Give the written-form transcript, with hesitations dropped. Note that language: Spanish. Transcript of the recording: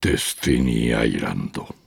デスティニーアイランド。